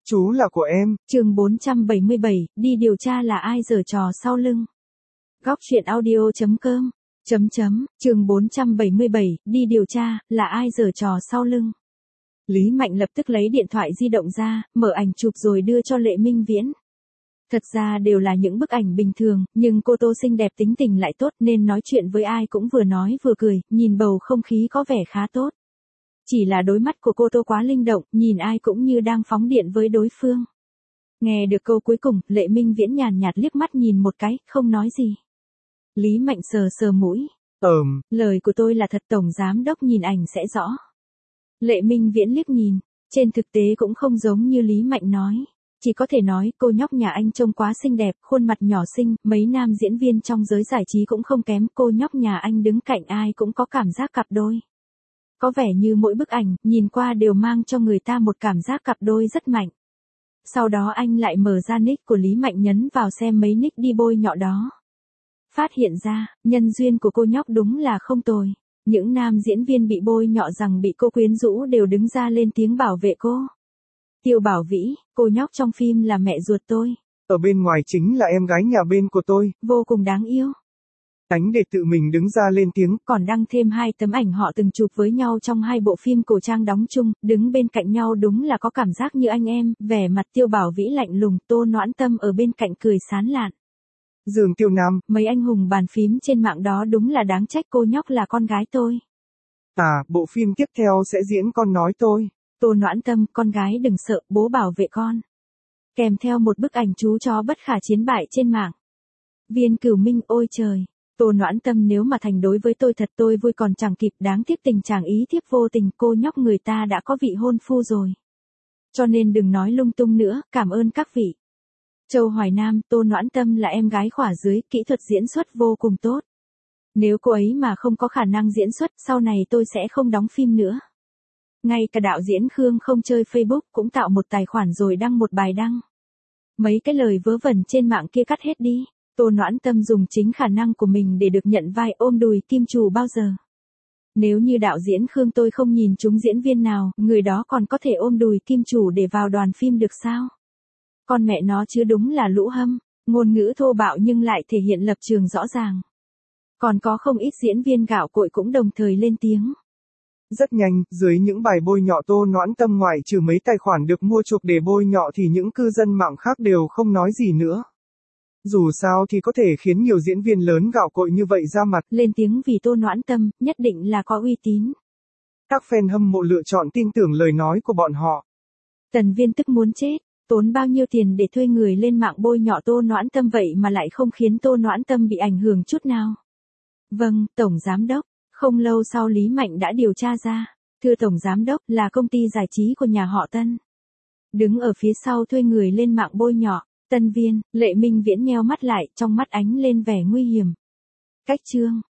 Chú là của em. Chương 477, đi điều tra là ai giở trò sau lưng. Góc truyện audio.com. Chương 477, đi điều tra, là ai giở trò sau lưng. Lý Mạnh lập tức lấy điện thoại di động ra, mở ảnh chụp rồi đưa cho Lệ Minh Viễn. Thật ra đều là những bức ảnh bình thường, nhưng cô Tô xinh đẹp tính tình lại tốt nên nói chuyện với ai cũng vừa nói vừa cười, nhìn bầu không khí có vẻ khá tốt. Chỉ là đôi mắt của cô Tô quá linh động, nhìn ai cũng như đang phóng điện với đối phương. Nghe được câu cuối cùng, Lệ Minh Viễn nhàn nhạt liếc mắt nhìn một cái, không nói gì. Lý Mạnh sờ sờ mũi. Lời của tôi là thật, tổng giám đốc nhìn ảnh sẽ rõ. Lệ Minh Viễn liếc nhìn, trên thực tế cũng không giống như Lý Mạnh nói. Chỉ có thể nói cô nhóc nhà anh trông quá xinh đẹp, khuôn mặt nhỏ xinh, mấy nam diễn viên trong giới giải trí cũng không kém, cô nhóc nhà anh đứng cạnh ai cũng có cảm giác cặp đôi. Có vẻ như mỗi bức ảnh, nhìn qua đều mang cho người ta một cảm giác cặp đôi rất mạnh. Sau đó anh lại mở ra nick của Lý Mạnh nhấn vào xem mấy nick đi bôi nhọ đó. Phát hiện ra, nhân duyên của cô nhóc đúng là không tồi. Những nam diễn viên bị bôi nhọ rằng bị cô quyến rũ đều đứng ra lên tiếng bảo vệ cô. Tiêu Bảo Vĩ, cô nhóc trong phim là mẹ ruột tôi. Ở bên ngoài chính là em gái nhà bên của tôi. Vô cùng đáng yêu. Đánh để tự mình đứng ra lên tiếng. Còn đăng thêm 2 tấm ảnh họ từng chụp với nhau trong 2 bộ phim cổ trang đóng chung, đứng bên cạnh nhau đúng là có cảm giác như anh em, vẻ mặt Tiêu Bảo Vĩ lạnh lùng, Tô Noãn Tâm ở bên cạnh cười sán lạn. Dương Tiêu Nam, mấy anh hùng bàn phím trên mạng đó đúng là đáng trách cô nhóc là con gái tôi. Bộ phim tiếp theo sẽ diễn con nói tôi. Tô Noãn Tâm, con gái đừng sợ, bố bảo vệ con. Kèm theo một bức ảnh chú chó bất khả chiến bại trên mạng. Viên Cửu Minh, ôi trời. Tô Noãn Tâm, nếu mà thành đối với tôi thật tôi vui còn chẳng kịp, đáng tiếc tình chàng ý thiếp vô tình, cô nhóc người ta đã có vị hôn phu rồi. Cho nên đừng nói lung tung nữa, cảm ơn các vị. Châu Hoài Nam, Tô Noãn Tâm là em gái khỏa dưới, kỹ thuật diễn xuất vô cùng tốt. Nếu cô ấy mà không có khả năng diễn xuất, sau này tôi sẽ không đóng phim nữa. Ngay cả đạo diễn Khương không chơi Facebook cũng tạo một tài khoản rồi đăng một bài đăng. Mấy cái lời vớ vẩn trên mạng kia cắt hết đi. Tô Noãn Tâm dùng chính khả năng của mình để được nhận vai ôm đùi kim chủ bao giờ. Nếu như đạo diễn Khương tôi không nhìn trúng diễn viên nào, người đó còn có thể ôm đùi kim chủ để vào đoàn phim được sao? Con mẹ nó chứ đúng là lũ hâm, ngôn ngữ thô bạo nhưng lại thể hiện lập trường rõ ràng. Còn có không ít diễn viên gạo cội cũng đồng thời lên tiếng. Rất nhanh, dưới những bài bôi nhọ Tô Noãn Tâm ngoại trừ mấy tài khoản được mua chuộc để bôi nhọ thì những cư dân mạng khác đều không nói gì nữa. Dù sao thì có thể khiến nhiều diễn viên lớn gạo cội như vậy ra mặt lên tiếng vì Tô Noãn Tâm, nhất định là có uy tín. Các fan hâm mộ lựa chọn tin tưởng lời nói của bọn họ. Tần Viên tức muốn chết, tốn bao nhiêu tiền để thuê người lên mạng bôi nhọ Tô Noãn Tâm vậy mà lại không khiến Tô Noãn Tâm bị ảnh hưởng chút nào. Vâng, Tổng Giám Đốc. Không lâu sau Lý Mạnh đã điều tra ra. Thưa Tổng Giám Đốc, là công ty giải trí của nhà họ Tân. Đứng ở phía sau thuê người lên mạng bôi nhọ. Tân Viên, Lệ Minh Viễn nheo mắt lại, trong mắt ánh lên vẻ nguy hiểm. Cách chương.